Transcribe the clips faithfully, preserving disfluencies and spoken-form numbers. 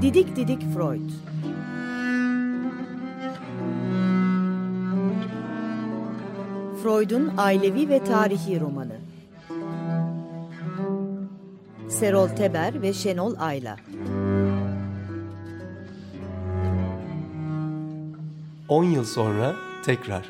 Didik Didik Freud. Freud'un ailevi ve tarihi romanı. Serol Teber ve Şenol Ayla. On yıl sonra tekrar.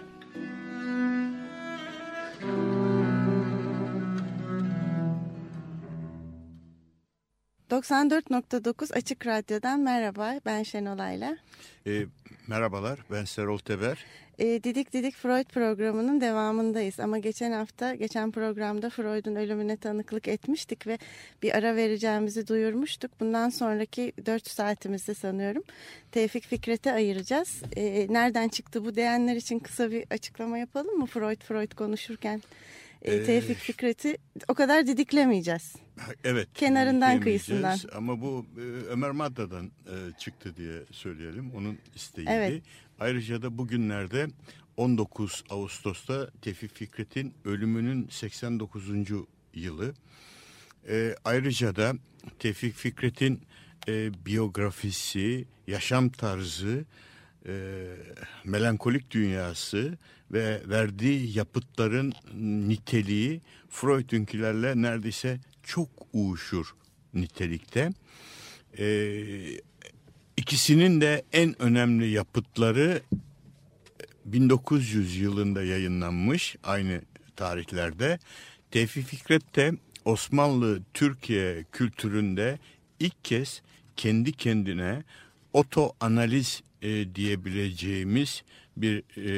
doksan dört nokta dokuz Açık Radyo'dan merhaba, ben Şenol Ayla. E, merhabalar, ben Serol Teber. E, Didik Didik Freud programının devamındayız ama geçen hafta, geçen programda Freud'un ölümüne tanıklık etmiştik ve bir ara vereceğimizi duyurmuştuk. Bundan sonraki dört saatimizde sanıyorum Tevfik Fikret'e ayıracağız. E, nereden çıktı bu diyenler için kısa bir açıklama yapalım mı Freud Freud konuşurken? E, Tevfik Fikret'i o kadar didiklemeyeceğiz. Evet. Kenarından kıyısından. Ama bu e, Ömer Madda'dan e, çıktı diye söyleyelim. Onun isteğiydi. Evet. Ayrıca da bugünlerde on dokuz Ağustos'ta Tevfik Fikret'in ölümünün seksen dokuzuncu yılı. E, ayrıca da Tevfik Fikret'in e, biyografisi, yaşam tarzı, e, melankolik dünyası ve verdiği yapıtların niteliği Freud'unkilerle neredeyse çok uyuşur nitelikte. Ee, ikisinin de en önemli yapıtları bin dokuz yüz yılında yayınlanmış, aynı tarihlerde. Tevfik Fikret de Osmanlı Türkiye kültüründe ilk kez kendi kendine otoanaliz e, diyebileceğimiz bir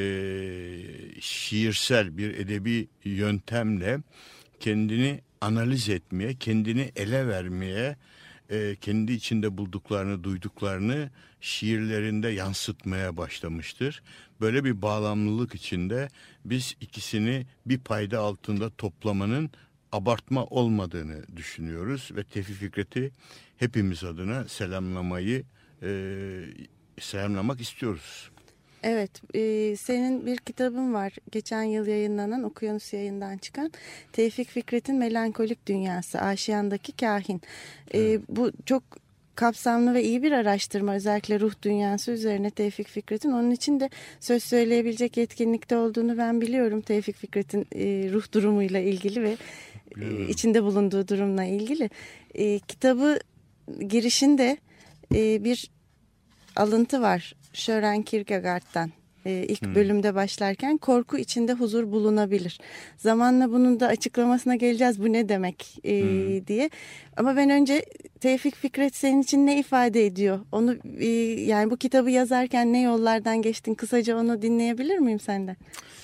e, şiirsel, bir edebi yöntemle kendini analiz etmeye, kendini ele vermeye, e, kendi içinde bulduklarını, duyduklarını şiirlerinde yansıtmaya başlamıştır. Böyle bir bağlamlılık içinde biz ikisini bir payda altında toplamanın abartma olmadığını düşünüyoruz ve Tevfik Fikret'i hepimiz adına selamlamayı, e, selamlamak istiyoruz. Evet, e, senin bir kitabın var. Geçen yıl yayınlanan, Okyanus Yayın'dan çıkan Tevfik Fikret'in Melankolik Dünyası, Aşiyan'daki Kahin. E, bu çok kapsamlı ve iyi bir araştırma, özellikle ruh dünyası üzerine Tevfik Fikret'in. Onun için de söz söyleyebilecek yetkinlikte olduğunu ben biliyorum. Tevfik Fikret'in e, ruh durumuyla ilgili ve e, içinde bulunduğu durumla ilgili. E, kitabı girişinde e, bir alıntı var Sören Kierkegaard'dan. Ee, ilk hmm. bölümde başlarken korku içinde huzur bulunabilir. Zamanla bunun da açıklamasına geleceğiz, bu ne demek e, hmm. diye. Ama ben önce Tevfik Fikret senin için ne ifade ediyor? Onu e, yani bu kitabı yazarken ne yollardan geçtin? Kısaca onu dinleyebilir miyim senden?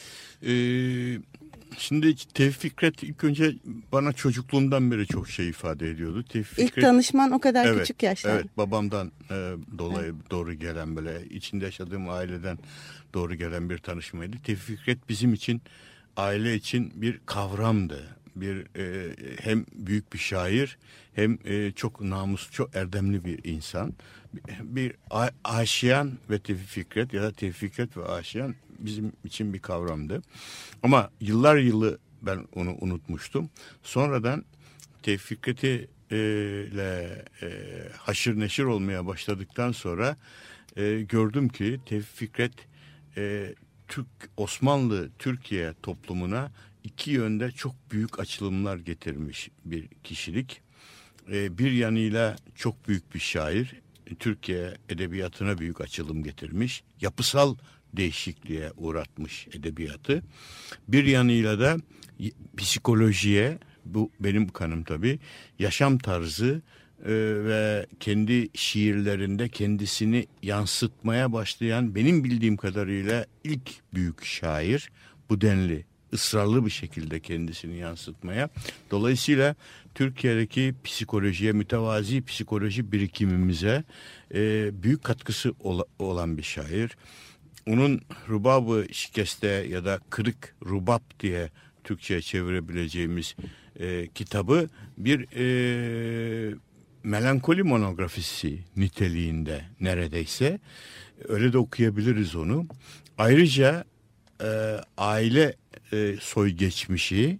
Eee Şimdi Tevfik Fikret ilk önce bana çocukluğumdan beri çok şey ifade ediyordu. Tevfik İlk Fikret, tanışman o kadar evet, küçük yaşlarda. Evet, babamdan e, dolayı evet. doğru gelen, böyle içinde yaşadığım aileden doğru gelen bir tanışmaydı. Tevfik Fikret bizim için, aile için bir kavramdı. Bir e, hem büyük bir şair, hem e, çok namuslu, çok erdemli bir insan. Bir a, aşiyan ve Tevfik Fikret ya da Tevfik Fikret ve aşiyan bizim için bir kavramdı. Ama yıllar yılı ben onu unutmuştum. Sonradan Tevfik Fikret'i e, ile e, haşır neşir olmaya başladıktan sonra e, gördüm ki Tevfik Fikret e, Türk Osmanlı Türkiye toplumuna iki yönde çok büyük açılımlar getirmiş bir kişilik. E, bir yanıyla çok büyük bir şair, Türkiye edebiyatına büyük açılım getirmiş, yapısal değişikliğe uğratmış edebiyatı. Bir yanıyla da psikolojiye, bu benim kanım tabii, yaşam tarzı e, ve kendi şiirlerinde kendisini yansıtmaya başlayan, benim bildiğim kadarıyla ilk büyük şair, bu denli ısrarlı bir şekilde kendisini yansıtmaya. Dolayısıyla Türkiye'deki psikolojiye, mütevazi psikoloji birikimimize e, büyük katkısı ola, olan bir şair. Onun Rubab-ı Şikeste ya da Kırık Rubab diye Türkçe'ye çevirebileceğimiz e, kitabı bir e, melankoli monografisi niteliğinde neredeyse. Öyle de okuyabiliriz onu. Ayrıca e, aile e, soy geçmişi,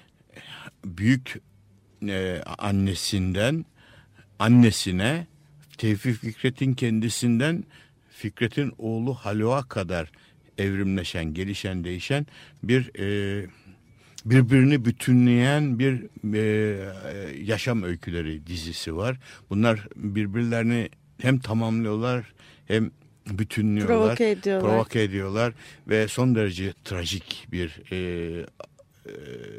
büyük e, annesinden annesine Tevfik Fikret'in kendisinden Fikret'in oğlu Halo'a kadar evrimleşen, gelişen, değişen bir e, birbirini bütünleyen bir e, yaşam öyküleri dizisi var. Bunlar birbirlerini hem tamamlıyorlar hem bütünlüyorlar, provoke ediyorlar. provoke ediyorlar ve son derece trajik bir e, e,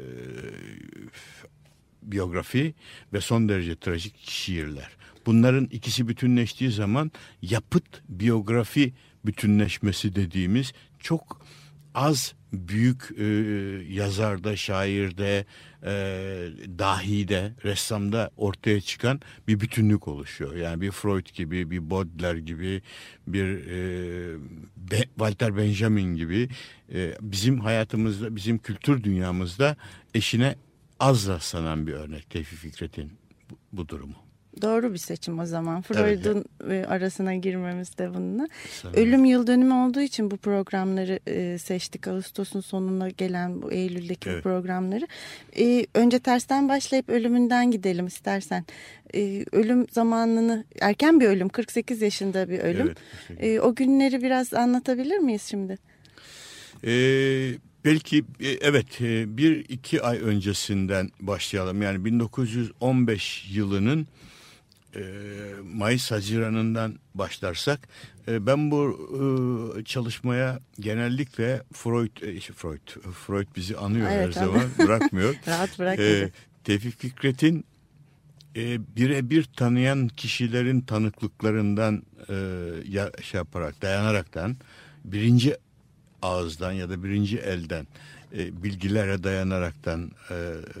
biyografi ve son derece trajik şiirler. Bunların ikisi bütünleştiği zaman yapıt biyografi bütünleşmesi dediğimiz çok az büyük e, yazarda, şairde, e, dahide, ressamda ortaya çıkan bir bütünlük oluşuyor. Yani bir Freud gibi, bir Baudelaire gibi, bir e, Be- Walter Benjamin gibi e, bizim hayatımızda, bizim kültür dünyamızda eşine az rastlanan bir örnek Tevfik Fikret'in bu, bu durumu. Doğru bir seçim o zaman. Freud'un evet. arasına girmemiz de bununla. Sanırım. Ölüm yıl dönümü olduğu için bu programları e, seçtik. Ağustos'un sonuna gelen bu Eylül'deki evet. bu programları. E, önce tersten başlayıp ölümünden gidelim istersen. E, ölüm zamanını, erken bir ölüm, kırk sekiz yaşında bir ölüm. Evet, e, o günleri biraz anlatabilir miyiz şimdi? Evet. Belki evet bir iki ay öncesinden başlayalım. Yani bin dokuz yüz on beş yılının Mayıs-Haziran'ından başlarsak ben bu çalışmaya genellikle Freud, Freud, Freud bizi anıyor evet, her zaman bırakmıyor. Rahat bırakmıyor. Tevfik Fikret'in birebir tanıyan kişilerin tanıklıklarından şey yaparak, dayanaraktan birinci ağızdan ya da birinci elden e, bilgilere dayanaraktan e, e,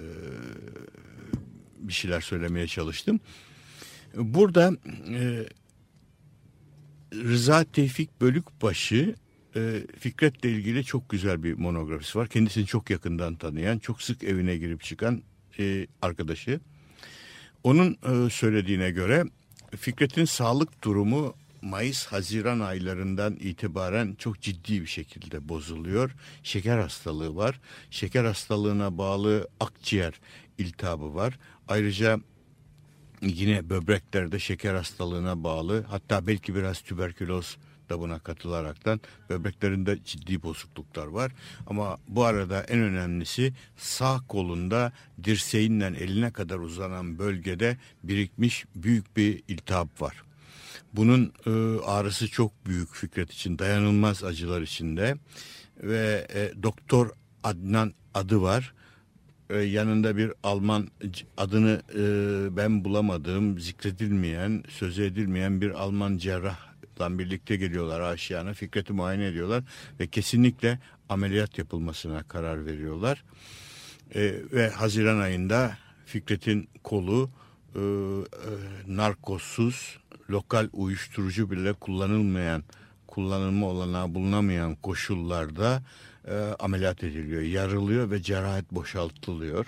bir şeyler söylemeye çalıştım. Burada e, Rıza Tevfik Bölükbaşı e, Fikret'le ilgili çok güzel bir monografisi var. Kendisini çok yakından tanıyan, çok sık evine girip çıkan e, arkadaşı. Onun e, söylediğine göre Fikret'in sağlık durumu Mayıs-Haziran aylarından itibaren çok ciddi bir şekilde bozuluyor. Şeker hastalığı var. Şeker hastalığına bağlı akciğer iltihabı var. Ayrıca yine böbreklerde şeker hastalığına bağlı, hatta belki biraz tüberküloz da buna katılaraktan böbreklerinde ciddi bozukluklar var. Ama bu arada en önemlisi sağ kolunda dirseğinden eline kadar uzanan bölgede birikmiş büyük bir iltihap var. Bunun e, ağrısı çok büyük Fikret için, dayanılmaz acılar içinde ve e, Doktor Adnan adı var. E, yanında bir Alman, adını e, ben bulamadığım, zikredilmeyen, söz edilmeyen bir Alman cerrahla birlikte geliyorlar aşiyana. Fikret'i muayene ediyorlar ve kesinlikle ameliyat yapılmasına karar veriyorlar. E, ve Haziran ayında Fikret'in kolu e, e, narkozsuz, lokal uyuşturucu bile kullanılmayan, kullanılma olanağı bulunamayan koşullarda e, ameliyat ediliyor, yarılıyor ve cerrahat boşaltılıyor.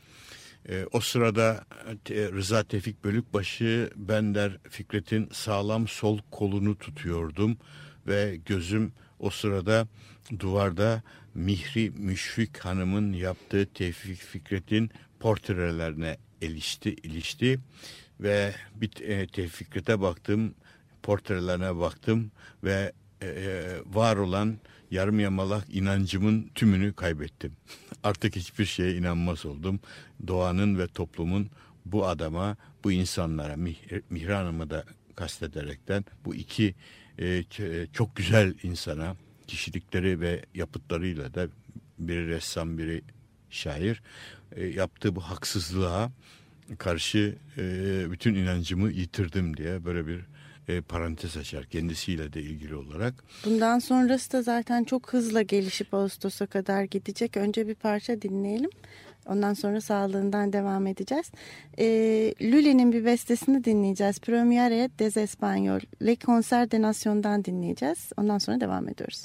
E, o sırada e, Rıza Tevfik Bölükbaşı, ben der Fikret'in sağlam sol kolunu tutuyordum ve gözüm o sırada duvarda Mihri Müşfik Hanım'ın yaptığı Tevfik Fikret'in portrelerine ilişti, ilişti. Ve bir e, Tevfik Fikret'e baktım, portrelerine baktım ve e, var olan yarım yamalak inancımın tümünü kaybettim. Artık hiçbir şeye inanmaz oldum. Doğanın ve toplumun bu adama, bu insanlara, Mihri Hanım'ı da kastederekten bu iki e, çok güzel insana, kişilikleri ve yapıtlarıyla da biri ressam, biri şair, e, yaptığı bu haksızlığa karşı e, bütün inancımı yitirdim diye böyle bir e, parantez açar kendisiyle de ilgili olarak. Bundan sonrası da zaten çok hızla gelişip Ağustos'a kadar gidecek. Önce bir parça dinleyelim. Ondan sonra sağlığından devam edeceğiz. E, Lully'nin bir bestesini dinleyeceğiz. Premiere des Espagnols, Le Concert des Nation'dan dinleyeceğiz. Ondan sonra devam ediyoruz.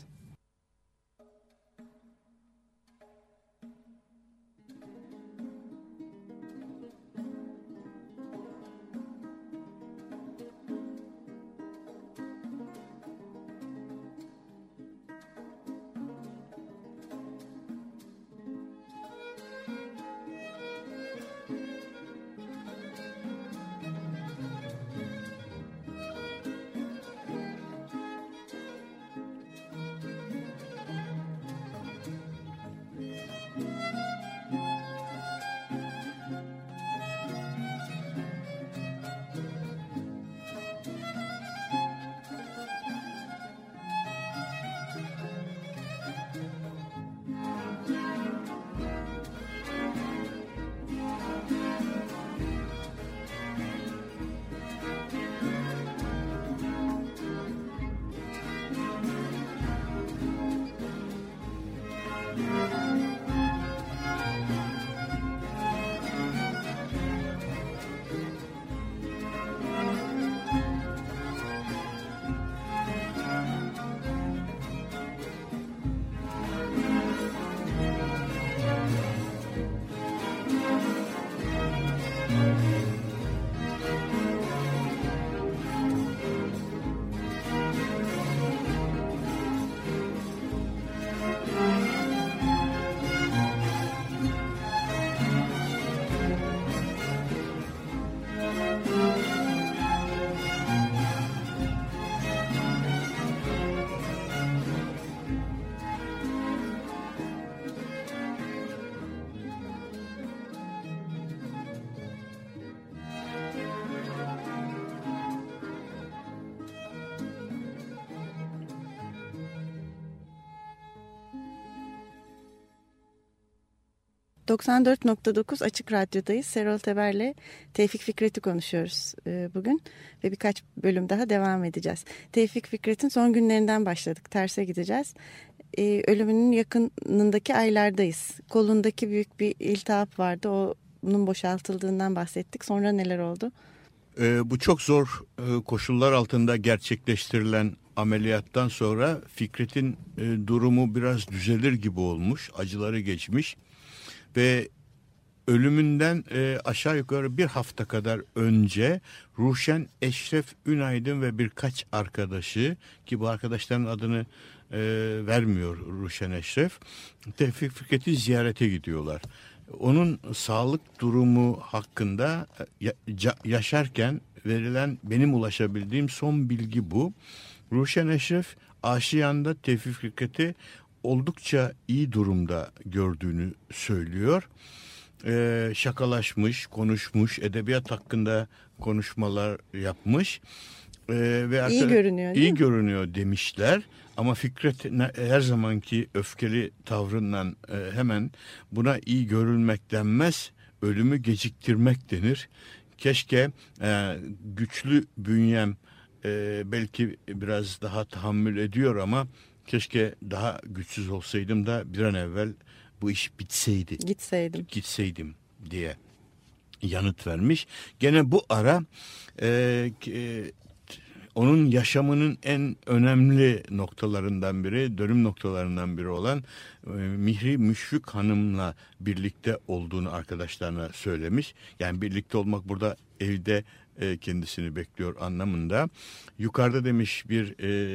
doksan dört nokta dokuz Açık Radyo'dayız. Serol Teber'le Tevfik Fikret'i konuşuyoruz e, bugün ve birkaç bölüm daha devam edeceğiz. Tevfik Fikret'in son günlerinden başladık. Terse gideceğiz. E, ölümünün yakınındaki aylardayız. Kolundaki büyük bir iltihap vardı. O, bunun boşaltıldığından bahsettik. Sonra neler oldu? E, bu çok zor e, koşullar altında gerçekleştirilen ameliyattan sonra Fikret'in e, durumu biraz düzelir gibi olmuş. Acıları geçmiş. Ve ölümünden e, aşağı yukarı bir hafta kadar önce Ruşen Eşref Ünaydın ve birkaç arkadaşı, ki bu arkadaşların adını e, vermiyor Ruşen Eşref, Tevfik Fikret'i ziyarete gidiyorlar. Onun sağlık durumu hakkında ya, yaşarken verilen, benim ulaşabildiğim son bilgi bu. Ruşen Eşref Aşiyan'da Tevfik Fikret'i oldukça iyi durumda gördüğünü söylüyor. Ee, şakalaşmış, konuşmuş, edebiyat hakkında konuşmalar yapmış. Ee, ve iyi görünüyor değil iyi mi? görünüyor demişler. Ama Fikret her zamanki öfkeli tavrından e, hemen buna iyi görülmek denmez, ölümü geciktirmek denir. Keşke e, güçlü bünyem e, belki biraz daha tahammül ediyor ama keşke daha güçsüz olsaydım da bir an evvel bu iş bitseydi. Gitseydim. Gitseydim diye yanıt vermiş. Gene bu ara e, e, onun yaşamının en önemli noktalarından biri, dönüm noktalarından biri olan e, Mihri Müşfik Hanım'la birlikte olduğunu arkadaşlarına söylemiş. Yani birlikte olmak burada evde e, kendisini bekliyor anlamında. Yukarıda demiş bir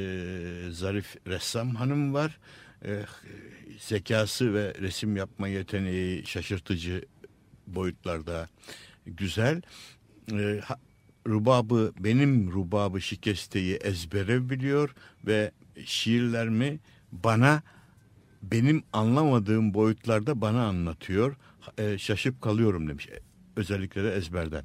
e, zarif ressam hanım var. E, zekası ve resim yapma yeteneği şaşırtıcı boyutlarda güzel. E, ha, Rubabı, benim rubabı şikesteyi ezbere biliyor ve şiirlerimi bana, benim anlamadığım boyutlarda bana anlatıyor. E, şaşıp kalıyorum demiş. Özellikle de ezberden.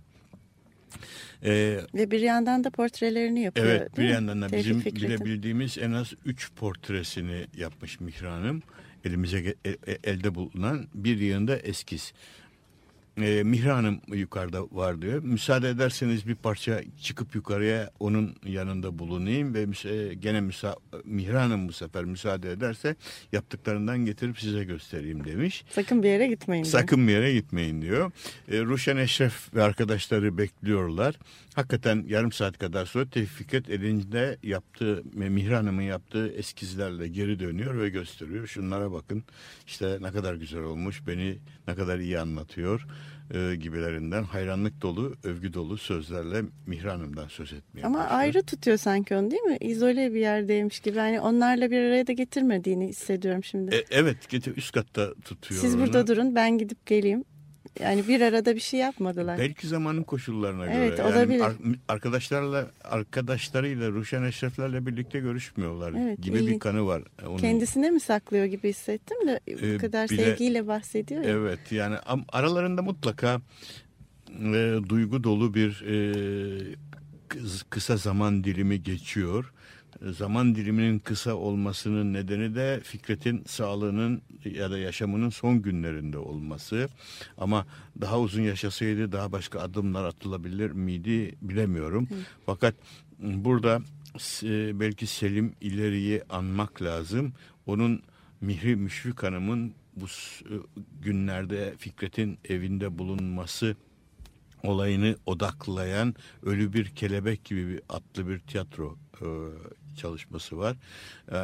Ee, ve bir yandan da portrelerini yapıyor. Evet, bir yandan da bizim Fikret'in bilebildiğimiz en az üç portresini yapmış Mihri Hanım. Elimize el, elde bulunan, bir yığında eskiz. Ee, Mihri Hanım yukarıda var diyor. Müsaade ederseniz bir parça çıkıp yukarıya onun yanında bulunayım ve müsa- gene müsa- Mihri Hanım bu sefer müsaade ederse yaptıklarından getirip size göstereyim demiş. Sakın bir yere gitmeyin diyor. Sakın bir yere gitmeyin diyor. Ee, Ruşen Eşref ve arkadaşları bekliyorlar. Hakikaten yarım saat kadar sonra Tevfik Fikret elinde yaptığı, Mihri Hanım'ın yaptığı eskizlerle geri dönüyor ve gösteriyor. Şunlara bakın, işte ne kadar güzel olmuş, beni ne kadar iyi anlatıyor e, gibilerinden hayranlık dolu, övgü dolu sözlerle Mihri Hanım'dan söz etmeye Ama başlıyor. ayrı tutuyor sanki onu, değil mi? İzole bir yerdeymiş gibi. Yani onlarla bir araya da getirmediğini hissediyorum şimdi. E, evet, getir, üst katta tutuyor. Siz onu. burada durun, ben gidip geleyim. Yani bir arada bir şey yapmadılar. Belki zamanın koşullarına Evet, göre. olabilir. Yani arkadaşlarla, arkadaşlarıyla, Ruşen Eşreflerle birlikte görüşmüyorlar Evet, gibi ilginç. bir kanı var. Onun, Kendisine mi saklıyor gibi hissettim de bu Ee, kadar bile- sevgiyle bahsediyor ya. Evet, yani aralarında mutlaka e, duygu dolu bir e, kıs- kısa zaman dilimi geçiyor. Zaman diliminin kısa olmasının nedeni de Fikret'in sağlığının ya da yaşamının son günlerinde olması. Ama daha uzun yaşasaydı daha başka adımlar atılabilir miydi bilemiyorum. Hı. Fakat burada e, belki Selim İleri'yi anmak lazım. Onun, Mihri Müşfik Hanım'ın bu günlerde Fikret'in evinde bulunması olayını odaklayan Ölü Bir Kelebek gibi bir adlı bir tiyatro e, çalışması var. E, e,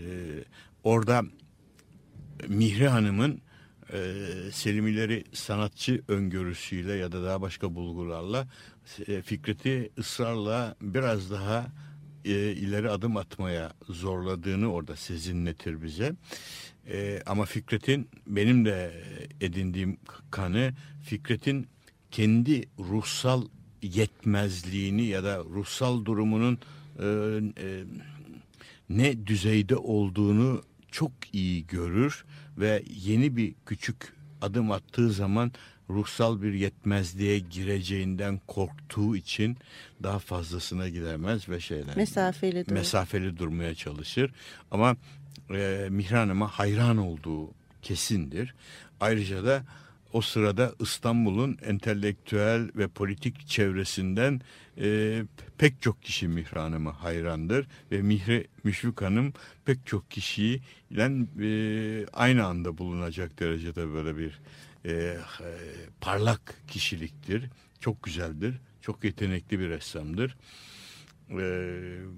orada Mihri Hanım'ın e, Selim İleri sanatçı öngörüsüyle ya da daha başka bulgularla e, Fikret'i ısrarla biraz daha e, ileri adım atmaya zorladığını orada sezinletir bize. E, ama Fikret'in, benim de edindiğim kanı, Fikret'in kendi ruhsal yetmezliğini ya da ruhsal durumunun e, e, ne düzeyde olduğunu çok iyi görür ve yeni bir küçük adım attığı zaman ruhsal bir yetmezliğe gireceğinden korktuğu için daha fazlasına gidemez ve şeyler mesafeli, mesafeli durmaya çalışır. Ama e, Mihri Hanım'a hayran olduğu kesindir. Ayrıca da o sırada İstanbul'un entelektüel ve politik çevresinden e, pek çok kişi Mihri Hanım'a hayrandır ve Mihri Müşfik Hanım pek çok kişiyle e, aynı anda bulunacak derecede böyle bir e, e, parlak kişiliktir. Çok güzeldir, çok yetenekli bir ressamdır. E,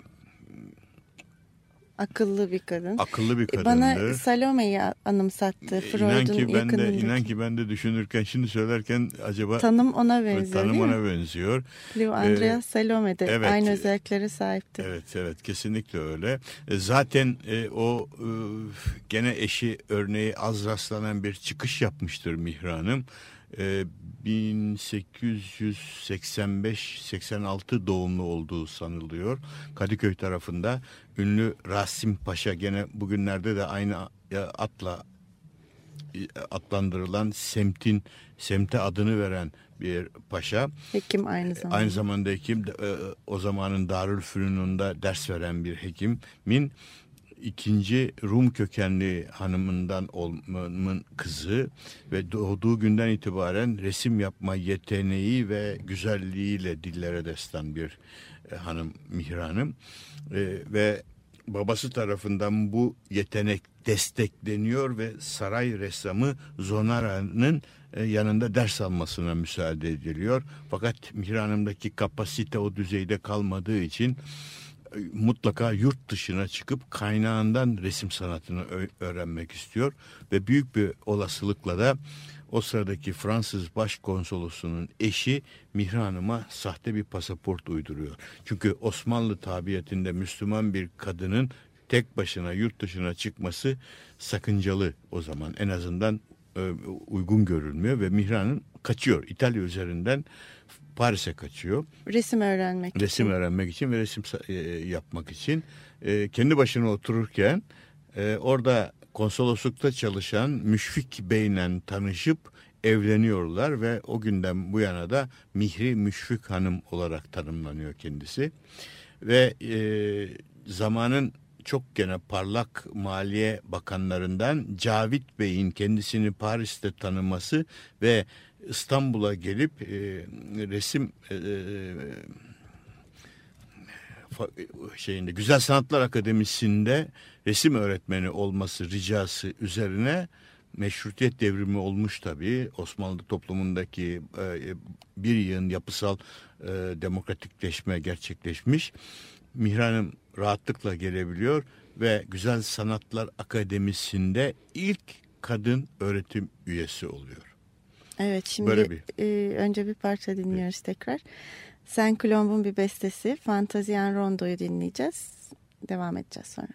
Akıllı bir kadın. Akıllı bir kadındır. Bana Salome'yi anımsattı. İnan Freud'un ki ben de yakınındaki. inan ki ben de düşünürken şimdi söylerken acaba Tanım ona benziyor, tanım değil mi? ona benziyor. Leo Andreas Ee, Salome de evet. aynı özelliklere sahipti. Evet evet kesinlikle öyle. E, Zaten e, o e, gene eşi örneği az rastlanan bir çıkış yapmıştır Mihri Hanım. E, bin sekiz yüz seksen beş seksen altı doğumlu olduğu sanılıyor. Kadıköy tarafında ünlü Rasim Paşa, gene bugünlerde de aynı atla adlandırılan semtin semte adını veren bir paşa. Hekim aynı zamanda. Aynı zamanda hekim, o zamanın Darülfünun'da ders veren bir hekimin ikinci Rum kökenli hanımından olmanın kızı ve doğduğu günden itibaren resim yapma yeteneği ve güzelliğiyle dillere destan bir hanım Mihri Hanım. Ve babası tarafından bu yetenek destekleniyor ve saray ressamı Zonara'nın yanında ders almasına müsaade ediliyor. Fakat Mihri Hanım'daki kapasite o düzeyde kalmadığı için mutlaka yurt dışına çıkıp kaynağından resim sanatını öğrenmek istiyor ve büyük bir olasılıkla da o sıradaki Fransız başkonsolosunun eşi Mihri Hanım'a sahte bir pasaport uyduruyor. Çünkü Osmanlı tabiatında Müslüman bir kadının tek başına yurt dışına çıkması sakıncalı o zaman. En azından e, uygun görülmüyor ve Mihri Hanım kaçıyor. İtalya üzerinden Paris'e kaçıyor. Resim öğrenmek Resim için. öğrenmek için ve resim e, yapmak için. E, kendi başına otururken e, orada konsoloslukta çalışan Müşfik Bey'le tanışıp evleniyorlar ve o günden bu yana da Mihri Müşfik Hanım olarak tanımlanıyor kendisi. Ve e, zamanın çok gene parlak maliye bakanlarından Cavit Bey'in kendisini Paris'te tanıması ve İstanbul'a gelip e, resim e, şeyinde Güzel Sanatlar Akademisi'nde resim öğretmeni olması ricası üzerine meşrutiyet devrimi olmuş tabii. Osmanlı toplumundaki e, bir yığın yapısal e, demokratikleşme gerçekleşmiş. Mihri Hanım rahatlıkla gelebiliyor ve Güzel Sanatlar Akademisi'nde ilk kadın öğretim üyesi oluyor. Evet, şimdi Böyle bir. E, önce bir parça dinliyoruz tekrar. Saint Colomb'un bir bestesi Fantazien Rondo'yu dinleyeceğiz. Devam edeceğiz sonra.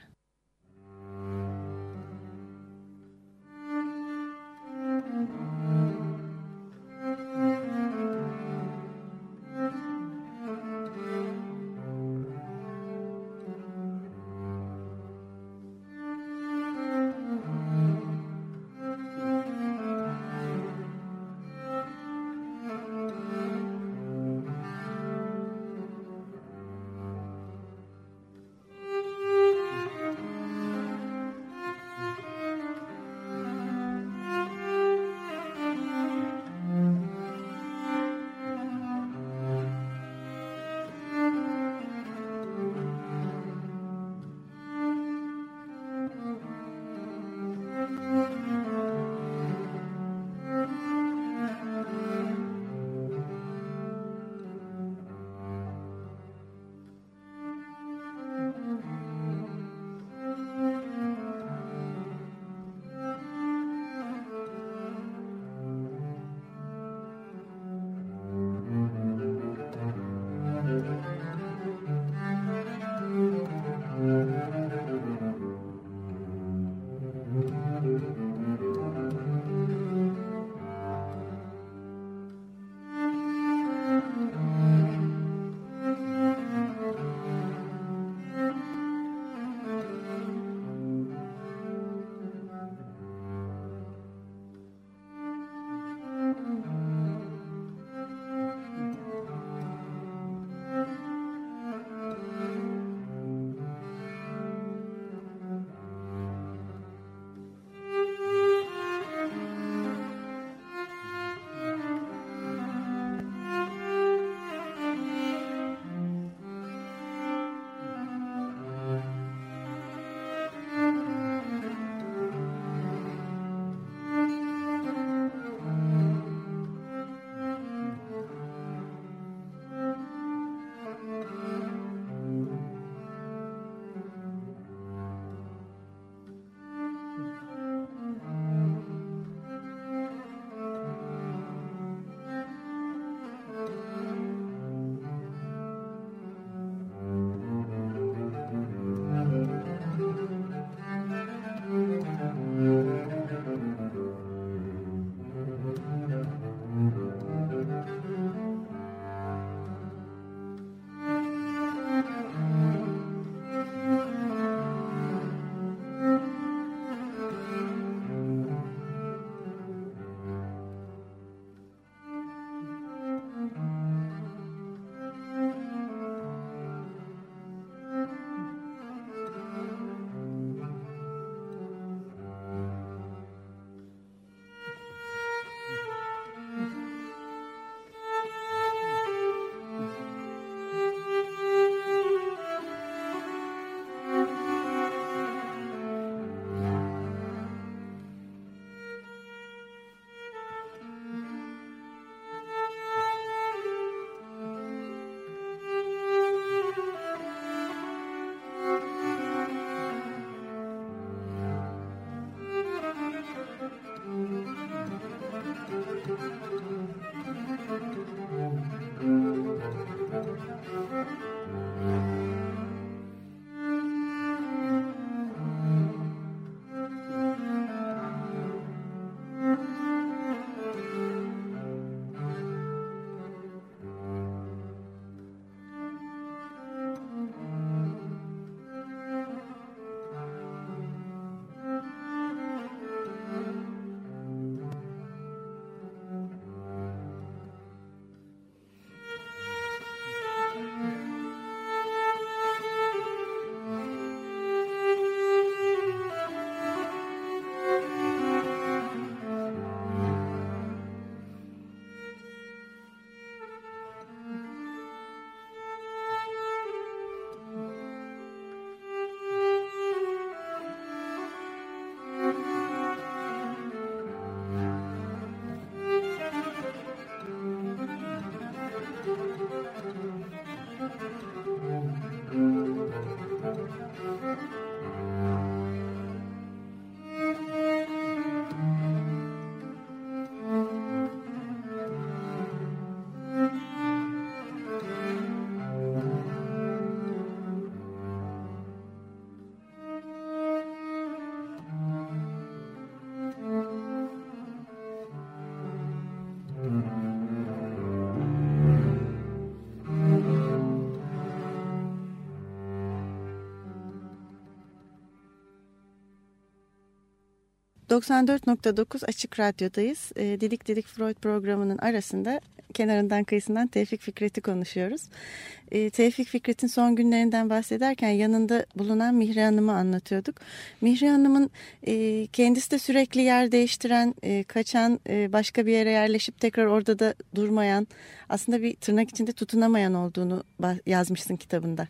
doksan dört nokta dokuz Açık Radyo'dayız. E, Didik Didik Freud programının arasında kenarından kıyısından Tevfik Fikret'i konuşuyoruz. E, Tevfik Fikret'in son günlerinden bahsederken yanında bulunan Mihri Hanım'ı anlatıyorduk. Mihri Hanım'ın e, kendisi de sürekli yer değiştiren, e, kaçan, e, başka bir yere yerleşip tekrar orada da durmayan, aslında bir tırnak içinde tutunamayan olduğunu yazmışsın kitabında.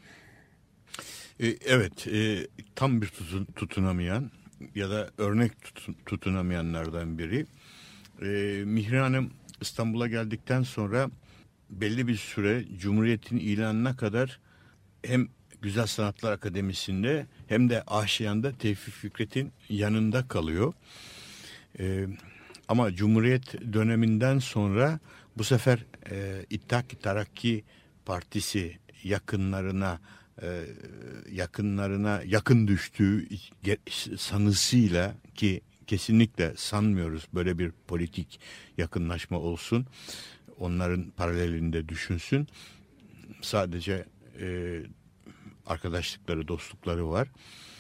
E, evet, e, tam bir tutun, tutunamayan ya da örnek tutun, tutunamayanlardan biri. E, Mihri Hanım İstanbul'a geldikten sonra belli bir süre Cumhuriyet'in ilanına kadar hem Güzel Sanatlar Akademisi'nde hem de Aşiyan'da Tevfik Fikret'in yanında kalıyor. Ee, ama Cumhuriyet döneminden sonra bu sefer e, İttihat Terakki Partisi yakınlarına e, yakınlarına yakın düştüğü sanısıyla, ki kesinlikle sanmıyoruz böyle bir politik yakınlaşma olsun, onların paralelinde düşünsün. Sadece e, arkadaşlıkları, dostlukları var.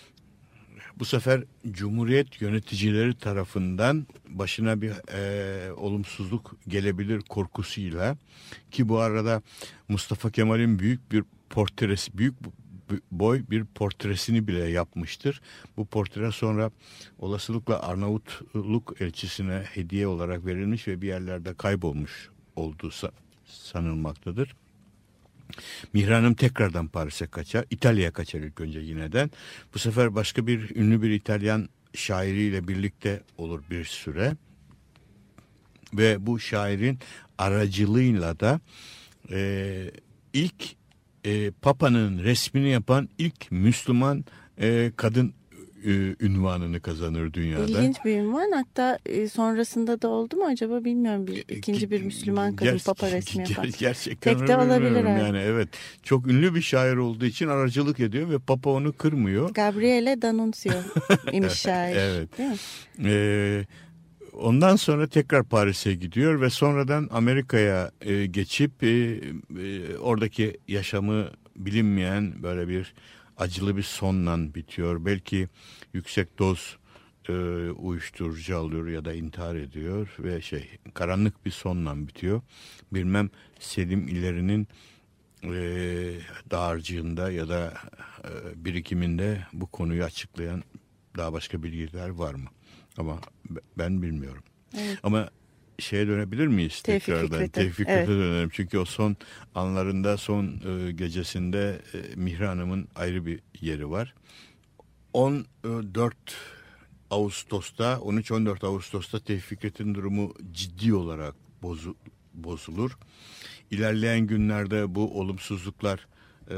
Bu sefer Cumhuriyet yöneticileri tarafından başına bir e, olumsuzluk gelebilir korkusuyla, ki bu arada Mustafa Kemal'in büyük bir portresi, büyük boy bir portresini bile yapmıştır. Bu portre sonra olasılıkla Arnavutluk elçisine hediye olarak verilmiş ve bir yerlerde kaybolmuş olduğu sanılmaktadır. Mihri Hanım tekrardan Paris'e kaçar. İtalya'ya kaçar ilk önce yineden. Bu sefer başka bir ünlü bir İtalyan şairiyle birlikte olur bir süre. Ve bu şairin aracılığıyla da e, ilk e, Papa'nın resmini yapan ilk Müslüman e, kadın e, ünvanını kazanır dünyada. İlginç bir ünvan. Hatta e, sonrasında da oldu mu acaba bilmiyorum. Bir, ikinci bir Müslüman kadın Ger- Papa resmi yapan. Ger- gerçekten tek de olabilir. Yani evet. Çok ünlü bir şair olduğu için aracılık ediyor ve Papa onu kırmıyor. Gabriele D'Annunzio imiş şair. Evet. Değil mi? Ee, ondan sonra tekrar Paris'e gidiyor ve sonradan Amerika'ya e, geçip e, e, oradaki yaşamı bilinmeyen böyle bir acılı bir sonla bitiyor. Belki yüksek doz e, uyuşturucu alıyor ya da intihar ediyor ve şey karanlık bir sonla bitiyor. Bilmem Selim İleri'nin e, dağarcığında ya da e, birikiminde bu konuyu açıklayan daha başka bilgiler var mı? Ama ben bilmiyorum. Evet. Ama şeye dönebilir miyiz Tevfik tekrardan? Fikret'e. Tevfik Fikret'e evet. dönelim. Çünkü o son anlarında, son e, gecesinde e, Mihri Hanım'ın ayrı bir yeri var. on dört Ağustos'ta, on üç on dört Ağustos'ta Tevfik Fikret'in durumu ciddi olarak bozu, bozulur. İlerleyen günlerde bu olumsuzluklar e,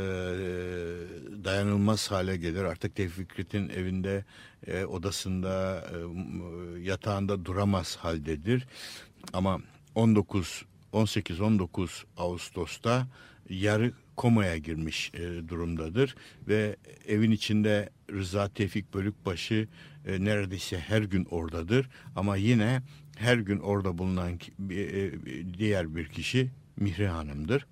dayanılmaz hale gelir. Artık Tevfik Fikret'in evinde, e, odasında, e, yatağında duramaz haldedir. Ama on dokuz, on sekiz on dokuz Ağustos'ta yarı komaya girmiş e, durumdadır ve evin içinde Rıza Tevfik Bölükbaşı e, neredeyse her gün oradadır. Ama yine her gün orada bulunan e, diğer bir kişi Mihri Hanım'dır.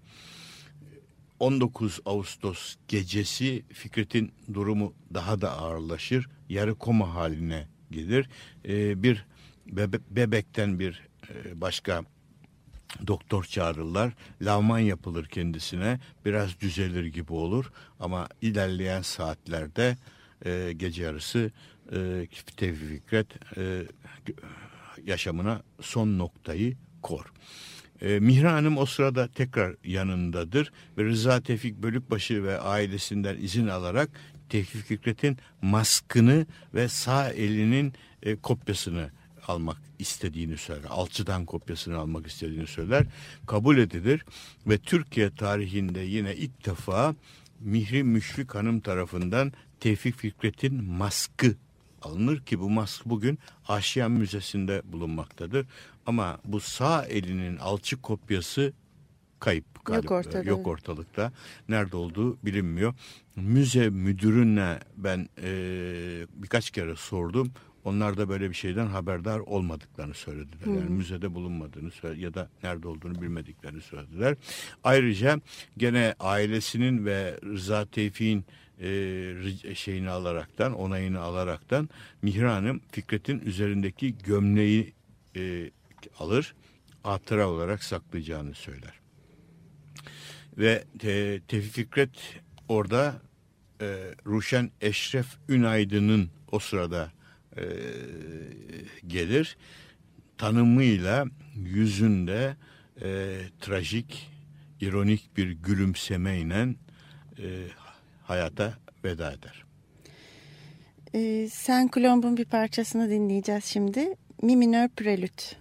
on dokuz Ağustos gecesi Fikret'in durumu daha da ağırlaşır. Yarı koma haline gelir. Ee, bir bebe- bebekten bir e, başka doktor çağırırlar. Lavman yapılır kendisine. Biraz düzelir gibi olur. Ama ilerleyen saatlerde e, gece yarısı e, Tevfik Fikret e, yaşamına son noktayı kor. E, Mihri Hanım o sırada tekrar yanındadır ve Rıza Tevfik Bölükbaşı ve ailesinden izin alarak Tevfik Fikret'in maskını ve sağ elinin e, kopyasını almak istediğini söyler. Alçıdan kopyasını almak istediğini söyler. Kabul edilir ve Türkiye tarihinde yine ilk defa Mihri Müşfik Hanım tarafından Tevfik Fikret'in maskı alınır ki bu mask bugün Aşiyan Müzesi'nde bulunmaktadır. Ama bu sağ elinin alçı kopyası kayıp galiba. Yok ortada. Yok ortalıkta. Nerede olduğu bilinmiyor. Müze müdürüne ben e, birkaç kere sordum. Onlar da böyle bir şeyden haberdar olmadıklarını söylediler. Hmm. Yani müzede bulunmadığını söylediler ya da nerede olduğunu bilmediklerini söylediler. Ayrıca gene ailesinin ve Rıza Tevfik'in e, şeyini alaraktan, onayını alaraktan Mihri Hanım Fikret'in üzerindeki gömleği e, alır, hatıra olarak saklayacağını söyler. Ve e, Tevfik Fikret orada e, Ruşen Eşref Ünaydın'ın o sırada e, gelir. Tanımıyla yüzünde e, trajik, ironik bir gülümsemeyle e, hayata veda eder. E, Sen Colomb'un bir parçasını dinleyeceğiz şimdi. Mi minör prelüt.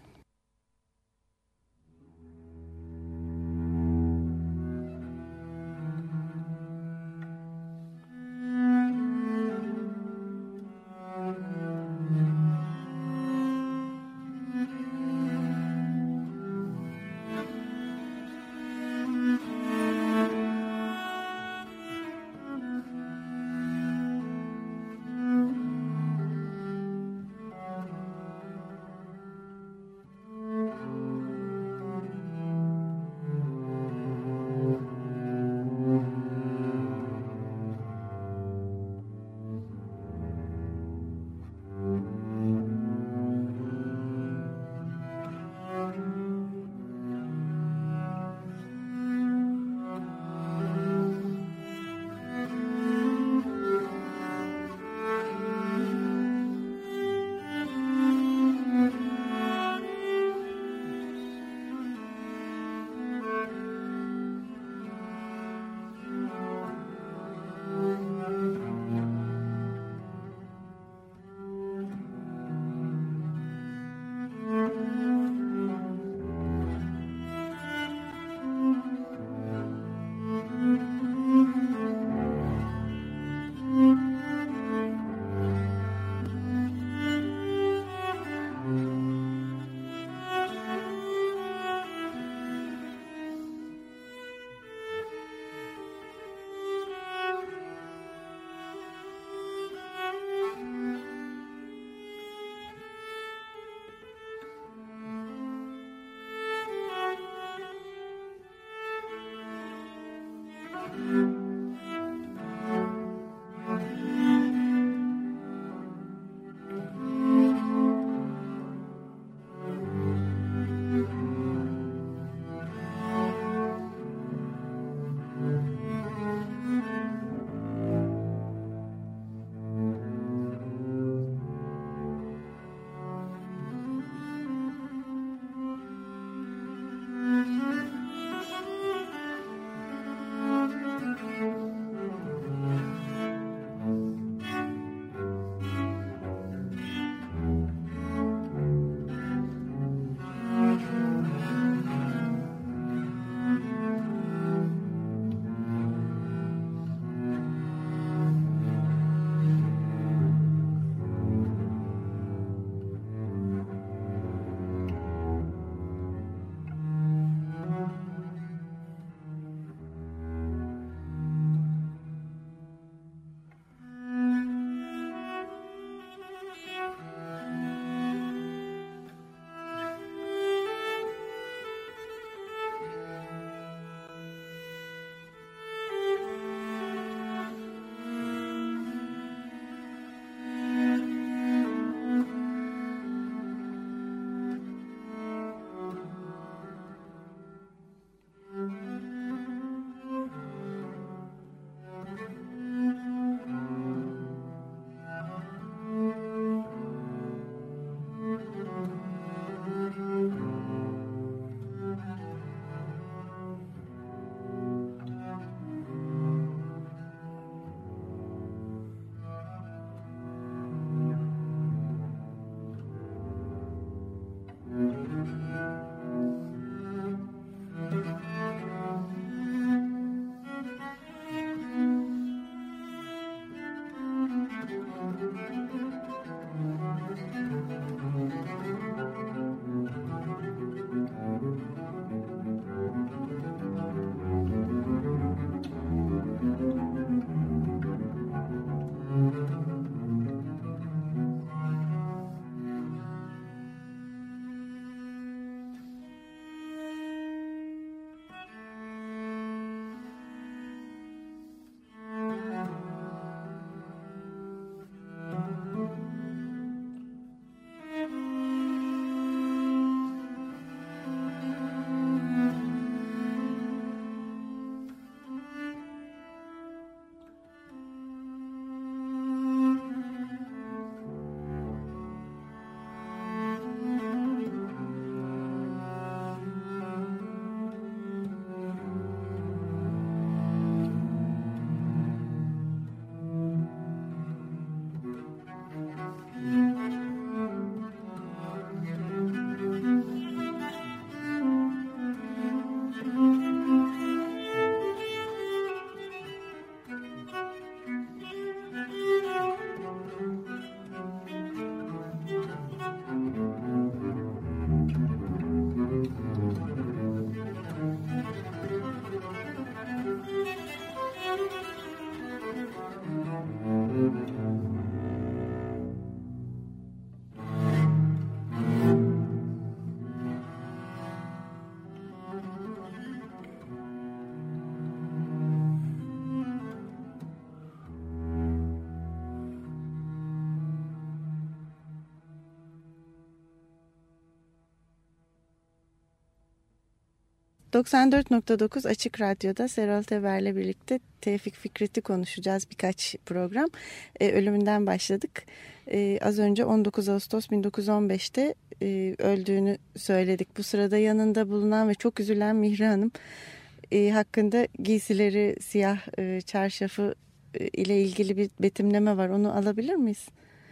doksan dört nokta dokuz Açık Radyo'da Serol Teber'le birlikte Tevfik Fikret'i konuşacağız birkaç program. E, ölümünden başladık. E, az önce on dokuz Ağustos bin dokuz yüz on beşte e, öldüğünü söyledik. Bu sırada yanında bulunan ve çok üzülen Mihri Hanım e, hakkında giysileri, siyah e, çarşafı e, ile ilgili bir betimleme var. Onu alabilir miyiz?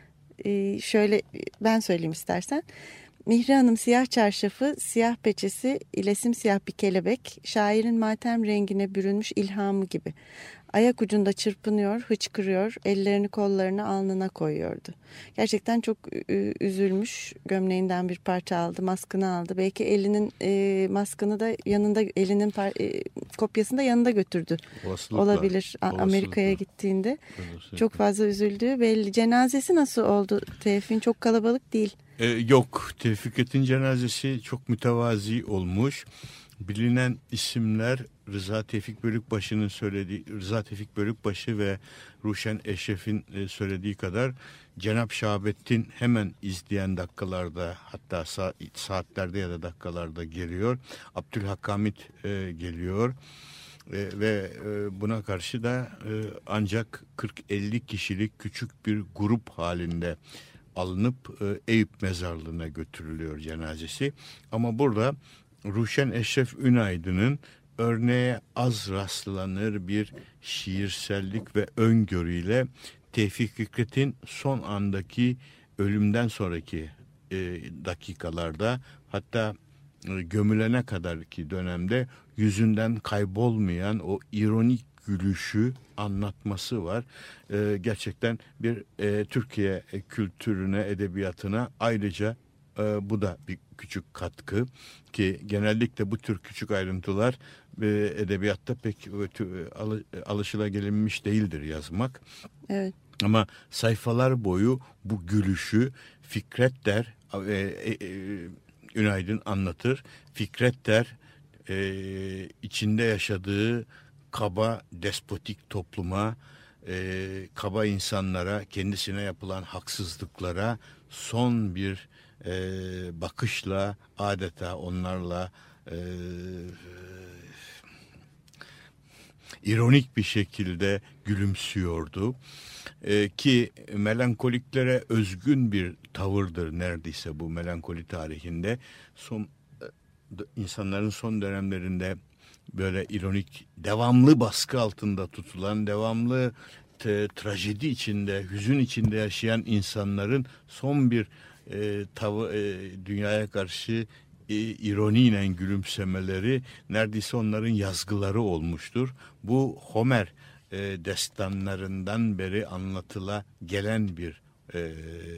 E, şöyle ben söyleyeyim istersen. Mihri Hanım siyah çarşafı, siyah peçesi ile simsiyah bir kelebek, şairin matem rengine bürünmüş ilhamı gibi. Ayak ucunda çırpınıyor, hıçkırıyor, ellerini kollarını alnına koyuyordu. Gerçekten çok üzülmüş, gömleğinden bir parça aldı, maskını aldı. Belki elinin e, maskını da yanında, elinin par- e, kopyasını da yanında götürdü. Olasılıkla. Olabilir Amerika'ya gittiğinde. Olasılıkla. Çok fazla üzüldüğü belli. Cenazesi nasıl oldu Tevfik'in? Çok kalabalık değil. Ee, yok, Tevfik'in cenazesi çok mütevazi olmuş. Bilinen isimler Rıza Tevfik Bölükbaşı'nın söylediği, Rıza Tevfik Bölükbaşı ve Ruşen Eşref'in söylediği kadar Cenab-ı Şahabettin hemen izleyen dakikalarda, hatta saat, saatlerde ya da dakikalarda geliyor. Abdülhak Hamit e, geliyor. E, ve e, buna karşı da e, ancak kırk elli kişilik küçük bir grup halinde alınıp e, Eyüp mezarlığına götürülüyor cenazesi. Ama burada Ruşen Eşref Ünaydın'ın örneğe az rastlanır bir şiirsellik ve öngörüyle Tevfik Fikret'in son andaki ölümden sonraki e, dakikalarda, hatta e, gömülene kadarki dönemde yüzünden kaybolmayan o ironik gülüşü anlatması var. E, gerçekten bir e, Türkiye kültürüne, edebiyatına ayrıca e, bu da bir küçük katkı ki genellikle bu tür küçük ayrıntılar e, edebiyatta pek e, al, alışılagelinmiş değildir yazmak. Evet. Ama sayfalar boyu bu gülüşü Fikret der, e, e, e, Ünaydın anlatır. Fikret der, e, içinde yaşadığı kaba despotik topluma, e, kaba insanlara, kendisine yapılan haksızlıklara son bir e, bakışla, adeta onlarla e, ironik bir şekilde gülümsüyordu. E, ki melankoliklere özgün bir tavırdır neredeyse bu melankoli tarihinde. Son insanların son dönemlerinde böyle ironik, devamlı baskı altında tutulan, devamlı te, trajedi içinde, hüzün içinde yaşayan insanların son bir e, tavı, e, dünyaya karşı e, ironiyle gülümsemeleri neredeyse onların yazgıları olmuştur. Bu Homer e, destanlarından beri anlatıla gelen bir e,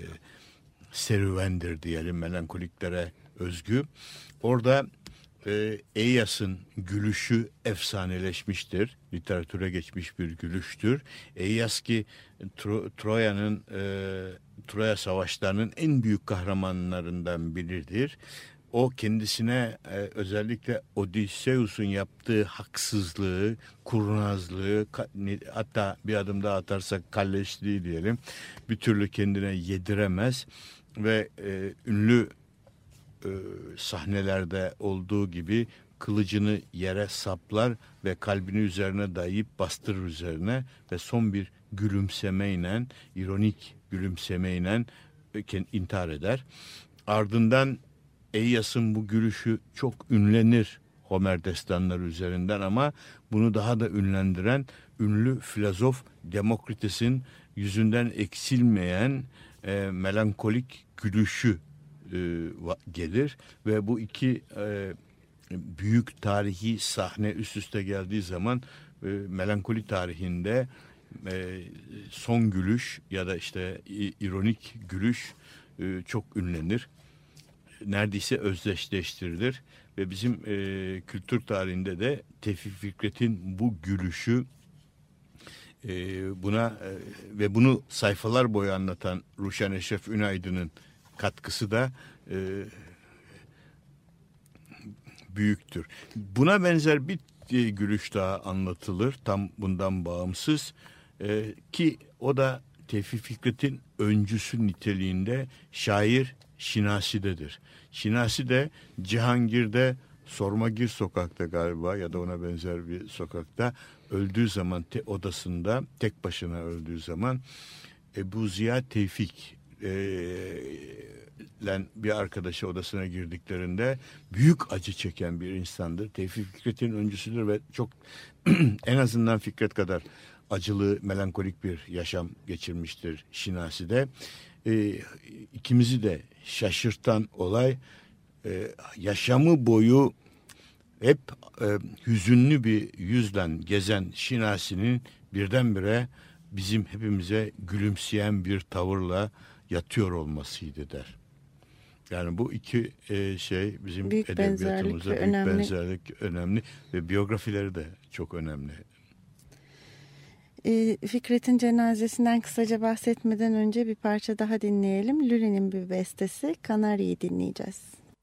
serüvendir diyelim, melankoliklere özgü. Orada e, Eyyas'ın gülüşü efsaneleşmiştir. Literatüre geçmiş bir gülüştür. Eyyas ki Tro- Troya'nın e, Troya savaşlarının en büyük kahramanlarından biridir. O kendisine e, özellikle Odysseus'un yaptığı haksızlığı, kurnazlığı, ka- hatta bir adım daha atarsak kalleşliği diyelim, bir türlü kendine yediremez ve e, ünlü e, sahnelerde olduğu gibi kılıcını yere saplar ve kalbini üzerine dayayıp bastırır üzerine ve son bir gülümsemeyle, ironik gülümsemeyle intihar eder. Ardından Eyyas'ın bu gülüşü çok ünlenir Homer destanları üzerinden, ama bunu daha da ünlendiren ünlü filozof Demokrites'in yüzünden eksilmeyen e, melankolik gülüşü e, gelir ve bu iki e, büyük tarihi sahne üst üste geldiği zaman e, melankoli tarihinde e, son gülüş ya da işte ironik gülüş e, çok ünlenir. Neredeyse özdeşleştirilir ve bizim e, kültür tarihinde de Tevfik Fikret'in bu gülüşü e, buna e, ve bunu sayfalar boyu anlatan Ruşen Eşref Ünaydın'ın katkısı da e, büyüktür. Buna benzer bir e, gülüş daha anlatılır, tam bundan bağımsız e, ki o da Tevfik Fikret'in öncüsü niteliğinde şair Şinasi'dedir. Şinasi de Cihangir'de Sormagir sokakta galiba ya da ona benzer bir sokakta öldüğü zaman te, odasında tek başına öldüğü zaman Ebu Ziya Tevfik e, ile bir arkadaşı odasına girdiklerinde büyük acı çeken bir insandır. Tevfik Fikret'in öncüsüdür ve çok en azından Fikret kadar acılı, melankolik bir yaşam geçirmiştir Şinasi'de. E, ikimizi de şaşırtan olay e, yaşamı boyu hep e, hüzünlü bir yüzle gezen Şinasi'nin birdenbire bizim hepimize gülümseyen bir tavırla yatıyor olmasıydı der. Yani bu iki e, şey bizim büyük edebiyatımızda büyük önemli. benzerlik önemli ve biyografileri de çok önemli. E, Fikret'in cenazesinden kısaca bahsetmeden önce bir parça daha dinleyelim. Lüle'nin bir bestesi Kanarya'yı dinleyeceğiz.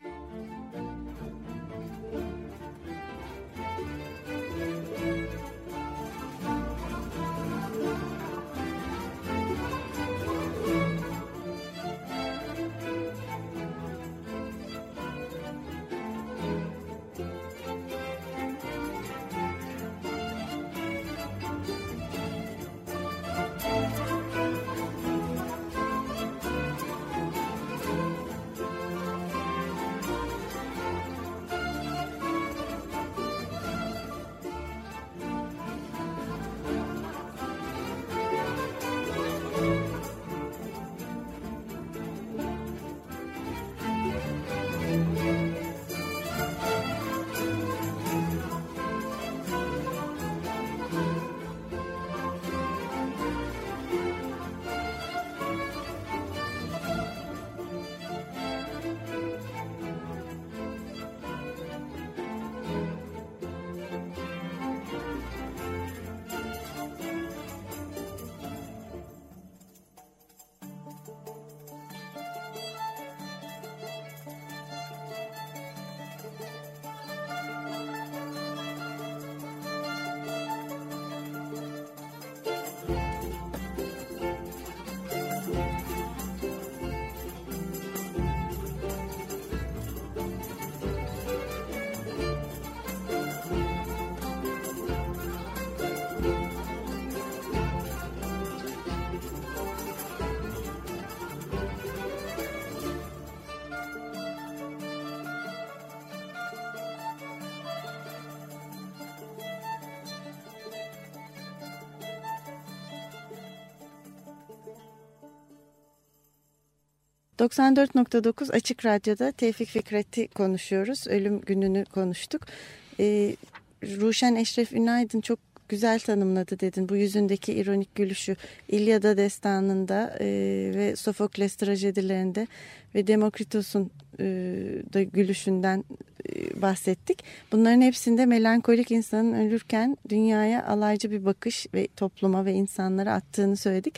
doksan dört nokta dokuz Açık Radyo'da Tevfik Fikret'i konuşuyoruz. Ölüm gününü konuştuk. Ee, Ruşen Eşref Ünaydın çok güzel tanımladı dedin. Bu yüzündeki ironik gülüşü İlyada destanında e, ve Sofokles trajedilerinde ve Demokritos'un e, da gülüşünden e, bahsettik. Bunların hepsinde melankolik insanın ölürken dünyaya alaycı bir bakış ve topluma ve insanlara attığını söyledik.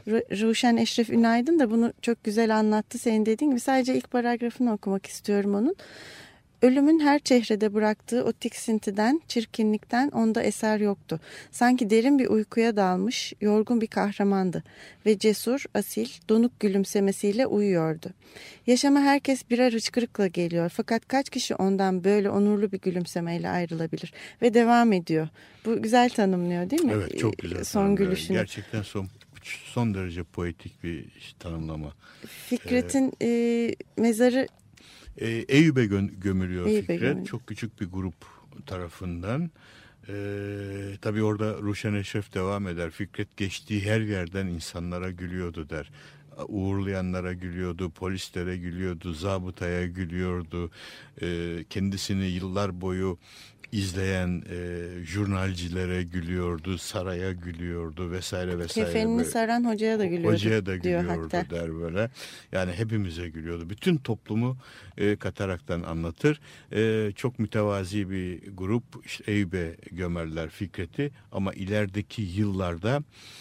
Ruşen Eşref Ünaydın da bunu çok güzel anlattı. Senin dediğin gibi sadece ilk paragrafını okumak istiyorum onun. Ölümün her çehrede bıraktığı o tiksintiden, çirkinlikten onda eser yoktu. Sanki derin bir uykuya dalmış, yorgun bir kahramandı ve cesur, asil, donuk gülümsemesiyle uyuyordu. Yaşama herkes birer hıçkırıkla geliyor fakat kaç kişi ondan böyle onurlu bir gülümsemeyle ayrılabilir ve devam ediyor. Bu güzel tanımlıyor değil mi? Evet, çok güzel Son gülüşünü. Gerçekten son son derece poetik bir tanımlama. Fikret'in ee, e, mezarı E, Eyüp'e gö- gömülüyor Eyüp'e Fikret. gömülüyor. Çok küçük bir grup tarafından. E, tabii orada Ruşen Eşref devam eder. Fikret geçtiği her yerden insanlara gülüyordu der. Uğurlayanlara gülüyordu, polislere gülüyordu, zabıtaya gülüyordu. E, kendisini yıllar boyu izleyen e, jurnalcilere gülüyordu, saraya gülüyordu vesaire vesaire. Kefenini böyle. saran hocaya da gülüyordu. Hocaya da diyor gülüyordu hatta. der böyle. Yani hepimize gülüyordu. Bütün toplumu e, kataraktan anlatır. E, çok mütevazi bir grup. İşte Eyüp'e gömerler Fikret'i ama ilerideki yıllarda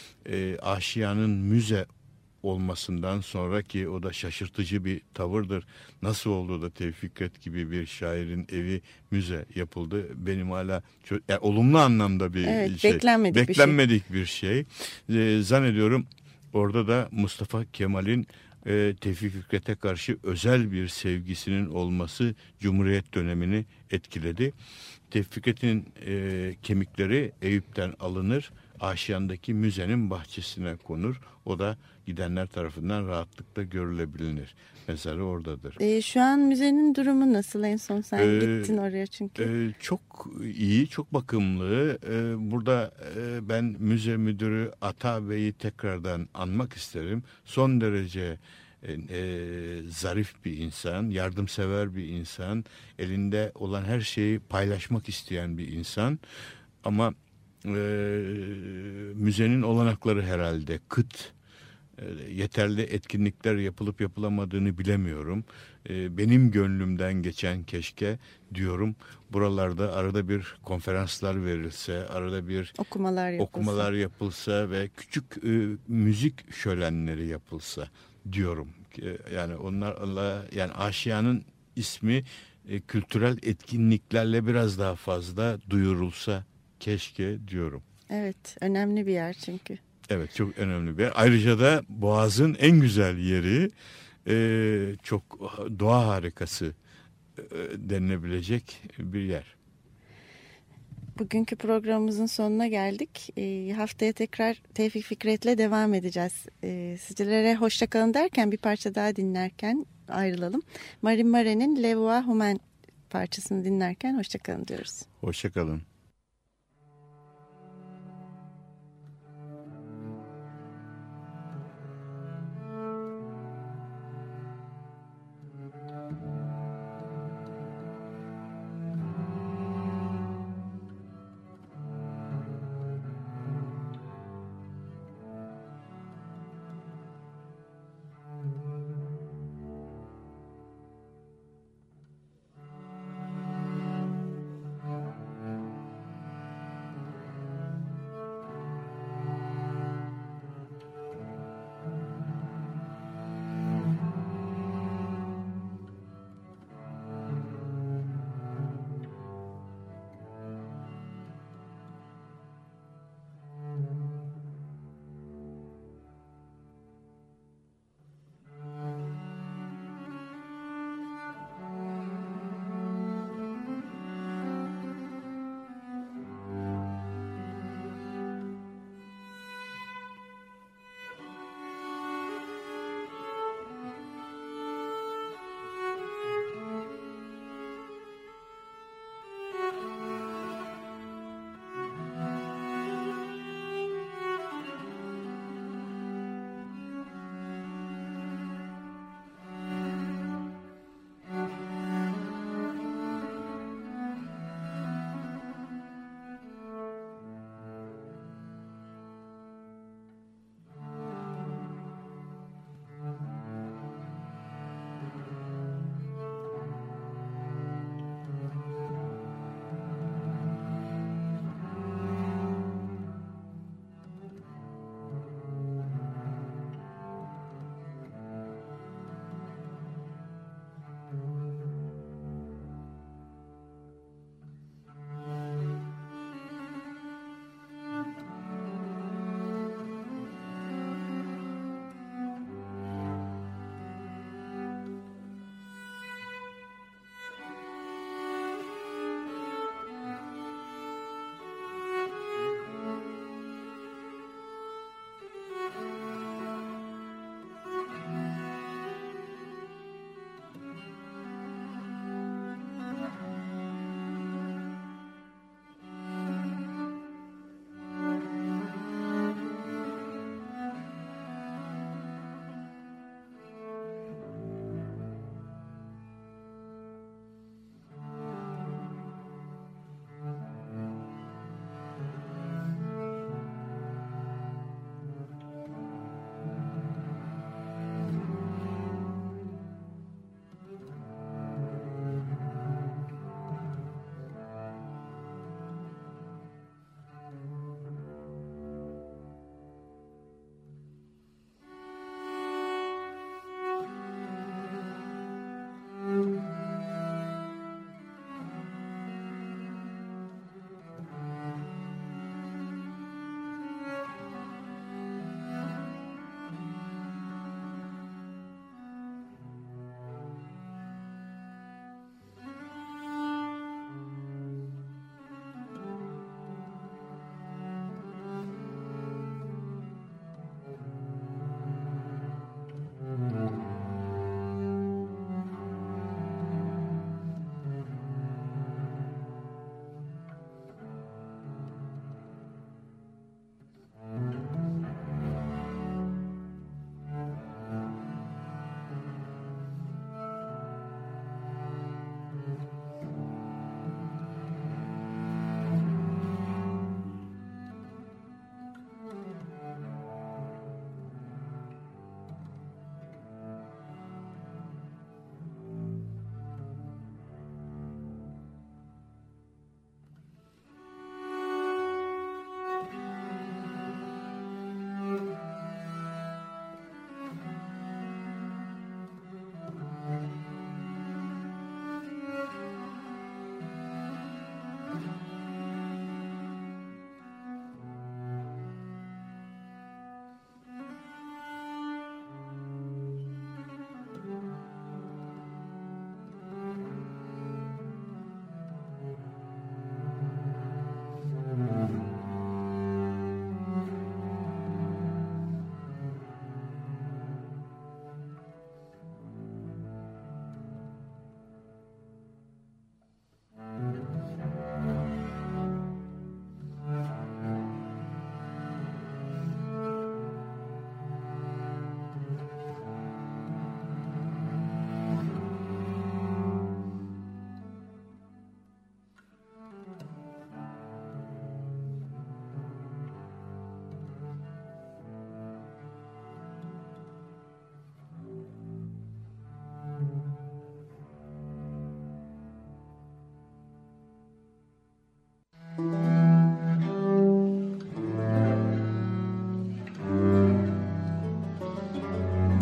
e, Aşiyan'ın müze olmasından sonra ki o da şaşırtıcı bir tavırdır. Nasıl oldu da Tevfik Fikret gibi bir şairin evi müze yapıldı? Benim hala çok, yani olumlu anlamda bir evet, şey. Beklenmedik, beklenmedik bir şey. Bir şey. Ee, zannediyorum orada da Mustafa Kemal'in e, Tevfik Fikret'e karşı özel bir sevgisinin olması Cumhuriyet dönemini etkiledi. Tevfik Fikret'in e, kemikleri Eyüp'ten alınır, Aşiyan'daki müzenin bahçesine konur. O da gidenler tarafından rahatlıkla görülebilir. Mezarı oradadır. E, şu an müzenin durumu nasıl? En son sen Ee, gittin oraya çünkü. E, çok iyi, çok bakımlı. E, burada e, ben müze müdürü Ata Bey'i tekrardan anmak isterim. Son derece e, e, zarif bir insan, yardımsever bir insan, elinde olan her şeyi paylaşmak isteyen bir insan. Ama e, müzenin olanakları herhalde kıt. Yeterli etkinlikler yapılıp yapılamadığını bilemiyorum. Benim gönlümden geçen keşke diyorum, buralarda arada bir konferanslar verilse, arada bir Okumalar yapılsa, okumalar yapılsa ve küçük e, müzik şölenleri yapılsa diyorum. Yani onlarla, yani Aşiyan'ın ismi e, kültürel etkinliklerle biraz daha fazla duyurulsa keşke diyorum. Evet, önemli bir yer çünkü. Evet, çok önemli bir yer. Ayrıca da Boğaz'ın en güzel yeri, e, çok doğa harikası e, denilebilecek bir yer. Bugünkü programımızın sonuna geldik. E, haftaya tekrar Tevfik Fikret'le devam edeceğiz. E, sizlere hoşça kalın derken bir parça daha dinlerken ayrılalım. Marin Mare'nin Le Voix Humaine parçasını dinlerken hoşça kalın diyoruz. Hoşça kalın.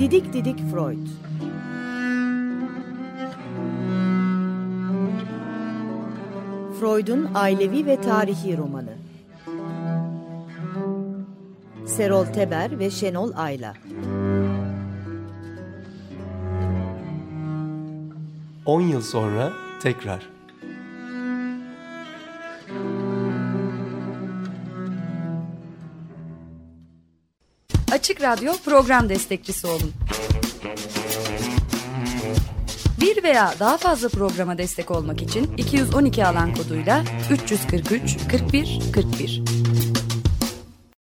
Didik Didik Freud. Freud'un ailevi ve tarihi romanı. Serol Teber ve Şenol Ayla. On yıl sonra tekrar. Açık Radyo program destekçisi olun. Bir veya daha fazla programa destek olmak için iki yüz on iki alan koduyla üç yüz kırk üç kırk bir kırk bir